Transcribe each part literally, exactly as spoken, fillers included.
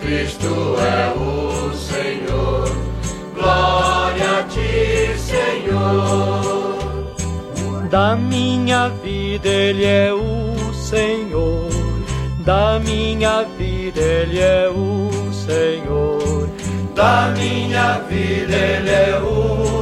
Cristo é o Senhor. Glória a ti, Senhor. Da minha vida Ele é o Senhor. Da minha vida Ele é o Senhor. Da minha vida Ele é o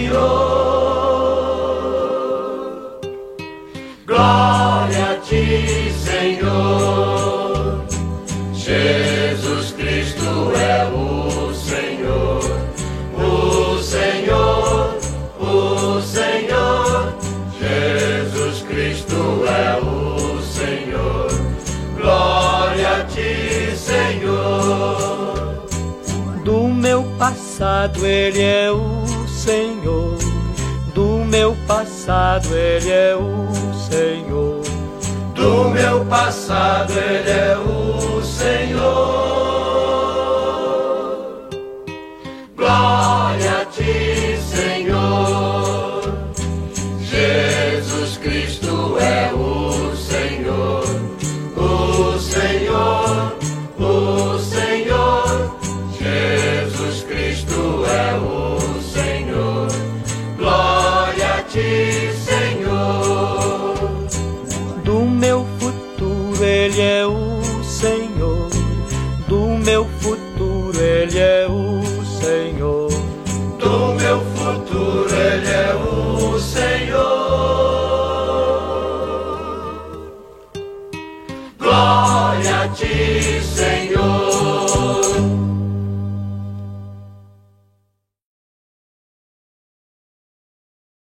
Senhor. Glória a ti, Senhor. Jesus Cristo é o Senhor. O Senhor, o Senhor. Jesus Cristo é o Senhor. Glória a ti, Senhor. Do meu passado Ele é o Senhor. Do meu passado Ele é o Senhor. Do meu passado Ele é o